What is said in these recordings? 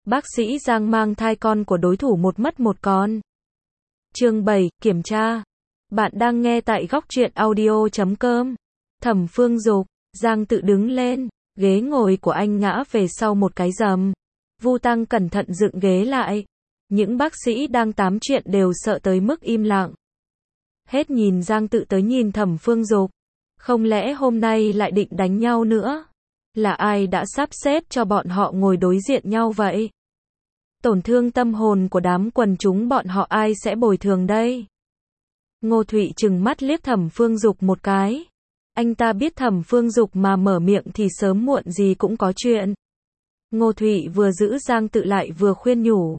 Bác sĩ Giang mang thai con của đối thủ một mất một con. Chương 7, kiểm tra. Bạn đang nghe tại góc truyện audio.com. Thẩm Phương Dục, Giang Tự đứng lên, ghế ngồi của anh ngã về sau một cái rầm. Vu Tăng cẩn thận dựng ghế lại. Những bác sĩ đang tám chuyện đều sợ tới mức im lặng. Hết nhìn Giang Tự tới nhìn Thẩm Phương Dục. Không lẽ hôm nay lại định đánh nhau nữa? Là ai đã sắp xếp cho bọn họ ngồi đối diện nhau vậy? Tổn thương tâm hồn của đám quần chúng bọn họ ai sẽ bồi thường đây? Ngô Thụy trừng mắt liếc Thẩm Phương Dục một cái. Anh ta biết Thẩm Phương Dục mà mở miệng thì sớm muộn gì cũng có chuyện. Ngô Thụy vừa giữ Giang Tự lại vừa khuyên nhủ.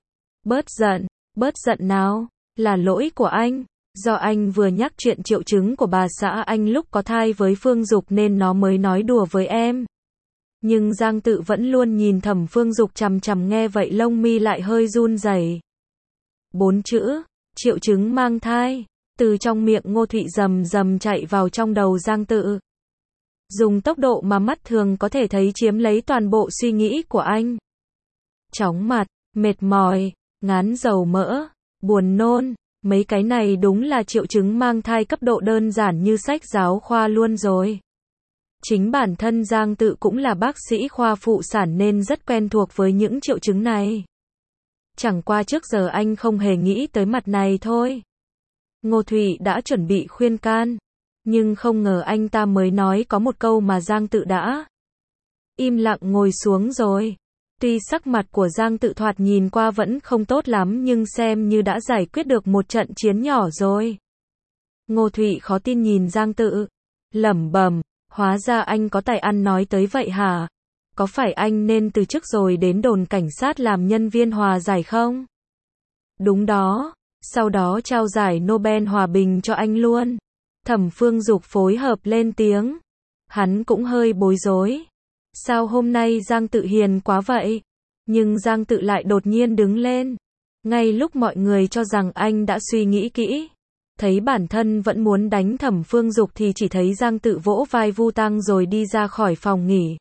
Bớt giận nào, là lỗi của anh. Do anh vừa nhắc chuyện triệu chứng của bà xã anh lúc có thai với Phương Dục nên nó mới nói đùa với em. Nhưng Giang Tự vẫn luôn nhìn Thẩm Phương Dục chằm chằm, nghe vậy lông mi lại hơi run rẩy. 4 chữ, triệu chứng mang thai, từ trong miệng Ngô Thụy rầm rầm chạy vào trong đầu Giang Tự. Dùng tốc độ mà mắt thường có thể thấy chiếm lấy toàn bộ suy nghĩ của anh. Chóng mặt, mệt mỏi, ngán dầu mỡ, buồn nôn, mấy cái này đúng là triệu chứng mang thai cấp độ đơn giản như sách giáo khoa luôn rồi. Chính bản thân Giang Tự cũng là bác sĩ khoa phụ sản nên rất quen thuộc với những triệu chứng này. Chẳng qua trước giờ anh không hề nghĩ tới mặt này thôi. Ngô Thụy đã chuẩn bị khuyên can, nhưng không ngờ anh ta mới nói có một câu mà Giang Tự đã im lặng ngồi xuống rồi. Tuy sắc mặt của Giang Tự thoạt nhìn qua vẫn không tốt lắm nhưng xem như đã giải quyết được một trận chiến nhỏ rồi. Ngô Thụy khó tin nhìn Giang Tự, lẩm bẩm, hóa ra anh có tài ăn nói tới vậy hả? Có phải anh nên từ chức rồi đến đồn cảnh sát làm nhân viên hòa giải không? Đúng đó, sau đó trao giải Nobel Hòa Bình cho anh luôn. Thẩm Phương Dục phối hợp lên tiếng. Hắn cũng hơi bối rối. Sao hôm nay Giang Tự hiền quá vậy? Nhưng Giang Tự lại đột nhiên đứng lên. Ngay lúc mọi người cho rằng anh đã suy nghĩ kỹ, thấy bản thân vẫn muốn đánh Thẩm Phương Dục thì chỉ thấy Giang Tự vỗ vai Vu Tăng rồi đi ra khỏi phòng nghỉ.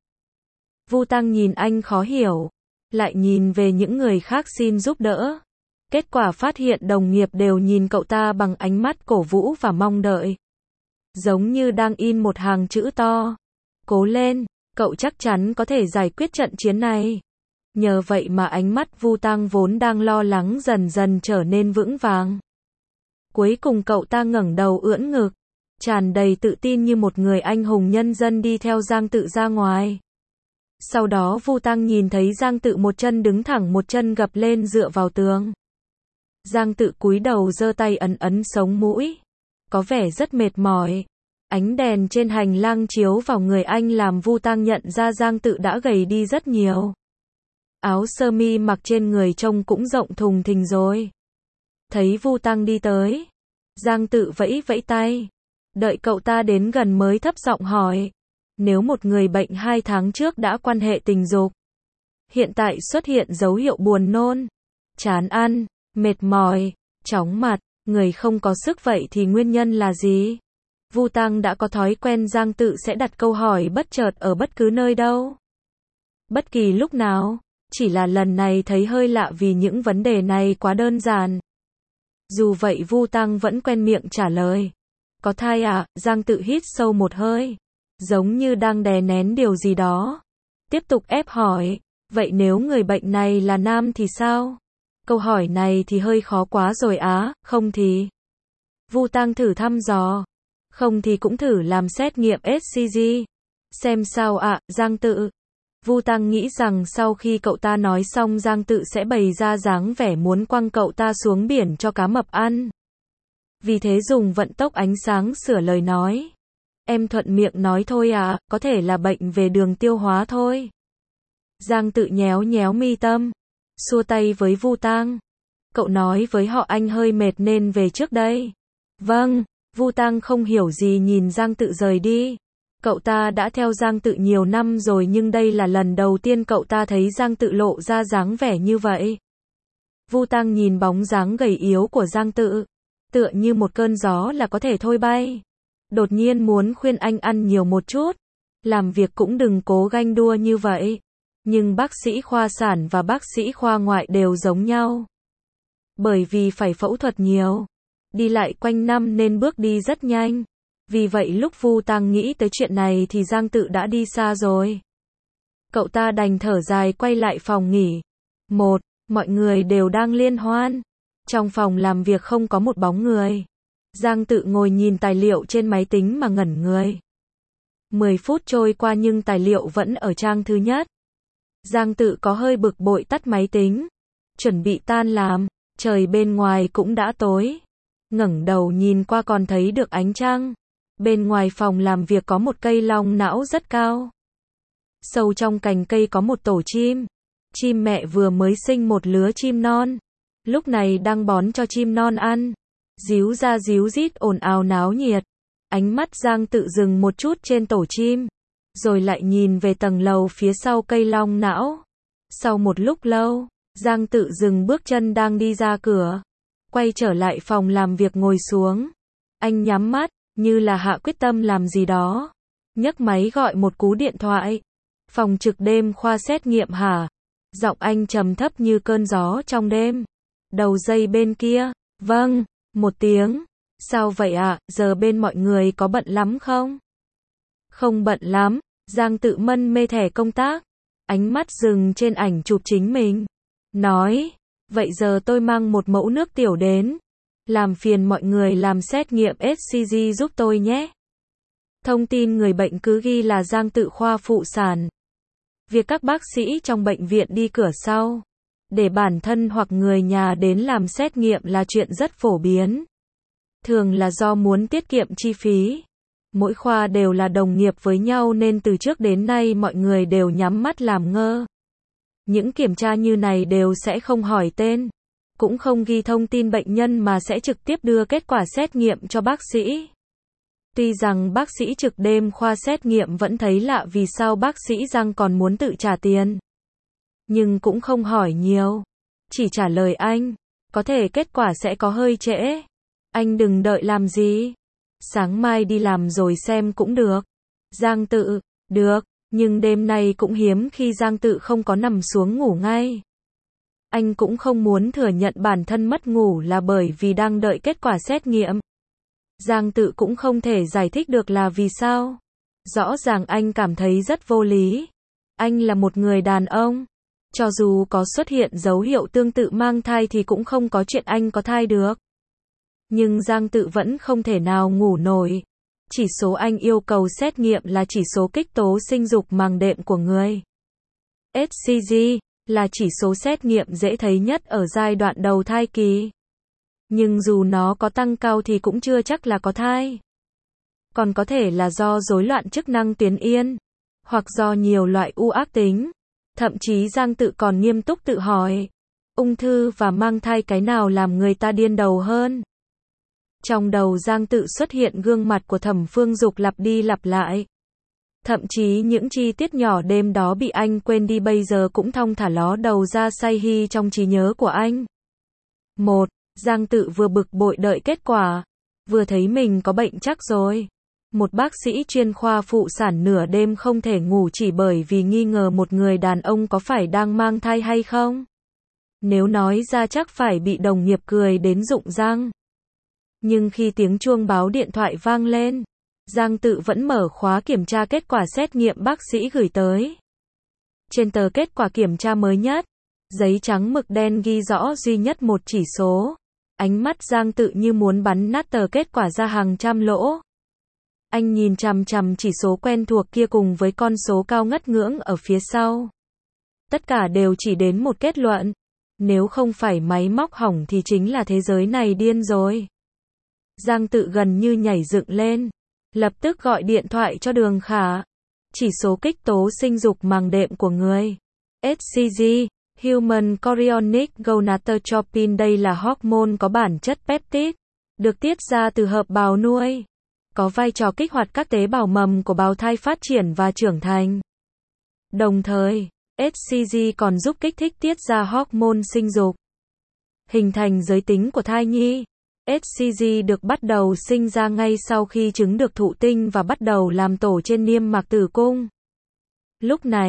Vu Tăng nhìn anh khó hiểu, lại nhìn về những người khác xin giúp đỡ. Kết quả phát hiện đồng nghiệp đều nhìn cậu ta bằng ánh mắt cổ vũ và mong đợi. Giống như đang in một hàng chữ to. Cố lên, cậu chắc chắn có thể giải quyết trận chiến này. Nhờ vậy mà ánh mắt Vu Tăng vốn đang lo lắng dần dần trở nên vững vàng. Cuối cùng cậu ta ngẩng đầu ưỡn ngực, tràn đầy tự tin như một người anh hùng nhân dân đi theo Giang Tự ra ngoài. Sau đó Vu Tăng nhìn thấy Giang Tự một chân đứng thẳng một chân gập lên dựa vào tường. Giang Tự cúi đầu giơ tay ấn ấn sống mũi, có vẻ rất mệt mỏi. Ánh đèn trên hành lang chiếu vào người anh làm Vu Tăng nhận ra Giang Tự đã gầy đi rất nhiều. Áo sơ mi mặc trên người trông cũng rộng thùng thình rồi. Thấy Vu Tăng đi tới, Giang Tự vẫy vẫy tay. Đợi cậu ta đến gần mới thấp giọng hỏi. Nếu một người bệnh 2 tháng trước đã quan hệ tình dục, hiện tại xuất hiện dấu hiệu buồn nôn, chán ăn, mệt mỏi, chóng mặt, người không có sức vậy thì nguyên nhân là gì? Vu Tăng đã có thói quen Giang Tự sẽ đặt câu hỏi bất chợt ở bất cứ nơi đâu, bất kỳ lúc nào. Chỉ là lần này thấy hơi lạ vì những vấn đề này quá đơn giản. Dù vậy Vu Tăng vẫn quen miệng trả lời. Có thai à? Giang Tự hít sâu một hơi, giống như đang đè nén điều gì đó. Tiếp tục ép hỏi, vậy nếu người bệnh này là nam thì sao? Câu hỏi này thì hơi khó quá rồi á, không thì? Vu Tăng thử thăm dò. Không thì cũng thử làm xét nghiệm HCG. Xem sao ạ, Giang Tự. Vu Tăng nghĩ rằng sau khi cậu ta nói xong Giang Tự sẽ bày ra dáng vẻ muốn quăng cậu ta xuống biển cho cá mập ăn. Vì thế dùng vận tốc ánh sáng sửa lời nói. Em thuận miệng nói thôi à, có thể là bệnh về đường tiêu hóa thôi. Giang Tự nhéo nhéo mi tâm, xua tay với Vu Tăng. Cậu nói với họ anh hơi mệt nên về trước đây. Vâng, Vu Tăng không hiểu gì nhìn Giang Tự rời đi. Cậu ta đã theo Giang Tự nhiều năm rồi nhưng đây là lần đầu tiên cậu ta thấy Giang Tự lộ ra dáng vẻ như vậy. Vu Tăng nhìn bóng dáng gầy yếu của Giang Tự, tựa như một cơn gió là có thể thôi bay. Đột nhiên muốn khuyên anh ăn nhiều một chút, làm việc cũng đừng cố ganh đua như vậy. Nhưng bác sĩ khoa sản và bác sĩ khoa ngoại đều giống nhau. Bởi vì phải phẫu thuật nhiều, đi lại quanh năm nên bước đi rất nhanh. Vì vậy lúc Vu Tăng nghĩ tới chuyện này thì Giang Tự đã đi xa rồi. Cậu ta đành thở dài quay lại phòng nghỉ. Mọi người đều đang liên hoan. Trong phòng làm việc không có một bóng người. Giang Tự ngồi nhìn tài liệu trên máy tính mà ngẩn người. 10 phút trôi qua nhưng tài liệu vẫn ở trang thứ nhất. Giang Tự có hơi bực bội tắt máy tính. Chuẩn bị tan làm, trời bên ngoài cũng đã tối. Ngẩng đầu nhìn qua còn thấy được ánh trăng. Bên ngoài phòng làm việc có một cây long não rất cao. Sâu trong cành cây có một tổ chim. Chim mẹ vừa mới sinh một lứa chim non. Lúc này đang bón cho chim non ăn. Díu ra díu dít ồn ào náo nhiệt. Ánh mắt Giang Tự dừng một chút trên tổ chim. Rồi lại nhìn về tầng lầu phía sau cây long não. Sau một lúc lâu, Giang Tự dừng bước chân đang đi ra cửa. Quay trở lại phòng làm việc ngồi xuống. Anh nhắm mắt, như là hạ quyết tâm làm gì đó. Nhấc máy gọi một cú điện thoại. Phòng trực đêm khoa xét nghiệm hả? Giọng anh trầm thấp như cơn gió trong đêm. Đầu dây bên kia, vâng, một tiếng. Sao vậy ạ, giờ bên mọi người có bận lắm không? Không bận lắm, Giang Tự mân mê thẻ công tác. Ánh mắt dừng trên ảnh chụp chính mình. Nói, vậy giờ tôi mang một mẫu nước tiểu đến. Làm phiền mọi người làm xét nghiệm HCG giúp tôi nhé. Thông tin người bệnh cứ ghi là Giang Tự khoa phụ sản. Việc các bác sĩ trong bệnh viện đi cửa sau, để bản thân hoặc người nhà đến làm xét nghiệm là chuyện rất phổ biến. Thường là do muốn tiết kiệm chi phí. Mỗi khoa đều là đồng nghiệp với nhau nên từ trước đến nay mọi người đều nhắm mắt làm ngơ. Những kiểm tra như này đều sẽ không hỏi tên, cũng không ghi thông tin bệnh nhân mà sẽ trực tiếp đưa kết quả xét nghiệm cho bác sĩ. Tuy rằng bác sĩ trực đêm khoa xét nghiệm vẫn thấy lạ vì sao bác sĩ Giang còn muốn tự trả tiền. Nhưng cũng không hỏi nhiều. Chỉ trả lời anh, có thể kết quả sẽ có hơi trễ. Anh đừng đợi làm gì. Sáng mai đi làm rồi xem cũng được. Giang Tự, được, nhưng đêm nay cũng hiếm khi Giang Tự không có nằm xuống ngủ ngay. Anh cũng không muốn thừa nhận bản thân mất ngủ là bởi vì đang đợi kết quả xét nghiệm. Giang Tự cũng không thể giải thích được là vì sao. Rõ ràng anh cảm thấy rất vô lý. Anh là một người đàn ông. Cho dù có xuất hiện dấu hiệu tương tự mang thai thì cũng không có chuyện anh có thai được. Nhưng Giang Tự vẫn không thể nào ngủ nổi. Chỉ số anh yêu cầu xét nghiệm là chỉ số kích tố sinh dục màng đệm của người. HCG là chỉ số xét nghiệm dễ thấy nhất ở giai đoạn đầu thai kỳ. Nhưng dù nó có tăng cao thì cũng chưa chắc là có thai. Còn có thể là do rối loạn chức năng tuyến yên, hoặc do nhiều loại u ác tính. Thậm chí Giang Tự còn nghiêm túc tự hỏi, ung thư và mang thai cái nào làm người ta điên đầu hơn? Trong đầu Giang Tự xuất hiện gương mặt của Thẩm Phương Dục lặp đi lặp lại. Thậm chí những chi tiết nhỏ đêm đó bị anh quên đi bây giờ cũng thong thả ló đầu ra say hi trong trí nhớ của anh. Giang Tự vừa bực bội đợi kết quả, vừa thấy mình có bệnh chắc rồi. Một bác sĩ chuyên khoa phụ sản nửa đêm không thể ngủ chỉ bởi vì nghi ngờ một người đàn ông có phải đang mang thai hay không. Nếu nói ra chắc phải bị đồng nghiệp cười đến rụng răng. Nhưng khi tiếng chuông báo điện thoại vang lên, Giang Tự vẫn mở khóa kiểm tra kết quả xét nghiệm bác sĩ gửi tới. Trên tờ kết quả kiểm tra mới nhất, giấy trắng mực đen ghi rõ duy nhất một chỉ số. Ánh mắt Giang Tự như muốn bắn nát tờ kết quả ra hàng trăm lỗ. Anh nhìn chằm chằm chỉ số quen thuộc kia cùng với con số cao ngất ngưỡng ở phía sau. Tất cả đều chỉ đến một kết luận. Nếu không phải máy móc hỏng thì chính là thế giới này điên rồi. Giang Tự gần như nhảy dựng lên. Lập tức gọi điện thoại cho Đường Khả. Chỉ số kích tố sinh dục màng đệm của người. HCG, Human Chorionic Gonadotropin, đây là hormone có bản chất peptide, được tiết ra từ hợp bào nuôi. Có vai trò kích hoạt các tế bào mầm của bào thai phát triển và trưởng thành. Đồng thời, HCG còn giúp kích thích tiết ra hormone sinh dục, hình thành giới tính của thai nhi. HCG được bắt đầu sinh ra ngay sau khi trứng được thụ tinh và bắt đầu làm tổ trên niêm mạc tử cung. Lúc này,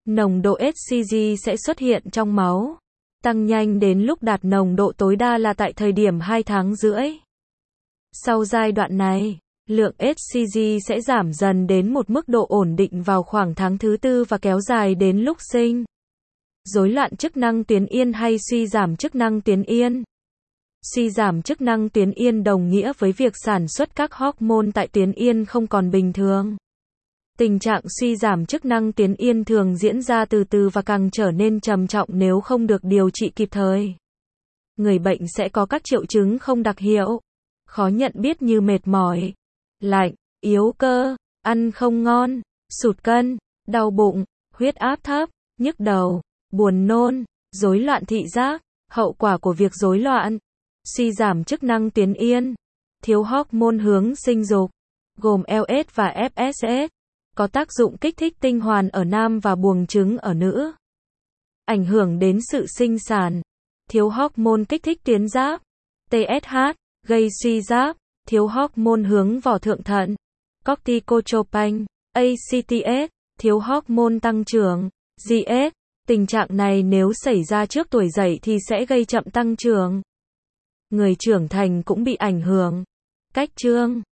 nồng độ HCG sẽ xuất hiện trong máu, tăng nhanh đến lúc đạt nồng độ tối đa là tại thời điểm 2 tháng rưỡi. Sau giai đoạn này, lượng HCG sẽ giảm dần đến một mức độ ổn định vào khoảng tháng thứ 4 và kéo dài đến lúc sinh. Rối loạn chức năng tuyến yên hay suy giảm chức năng tuyến yên. Suy giảm chức năng tuyến yên đồng nghĩa với việc sản xuất các hormone tại tuyến yên không còn bình thường. Tình trạng suy giảm chức năng tuyến yên thường diễn ra từ từ và càng trở nên trầm trọng nếu không được điều trị kịp thời. Người bệnh sẽ có các triệu chứng không đặc hiệu, khó nhận biết như mệt mỏi, lạnh, yếu cơ, ăn không ngon, sụt cân, đau bụng, huyết áp thấp, nhức đầu, buồn nôn, rối loạn thị giác. Hậu quả của việc rối loạn suy giảm chức năng tuyến yên, thiếu hormone hướng sinh dục, gồm LH và FSH, có tác dụng kích thích tinh hoàn ở nam và buồng trứng ở nữ. Ảnh hưởng đến sự sinh sản, thiếu hormone kích thích tuyến giáp, TSH, gây suy giáp, thiếu hormone hướng vào thượng thận, corticotropin, ACTH, thiếu hormone tăng trưởng, GH. Tình trạng này nếu xảy ra trước tuổi dậy thì sẽ gây chậm tăng trưởng. Người trưởng thành cũng bị ảnh hưởng. Cách chương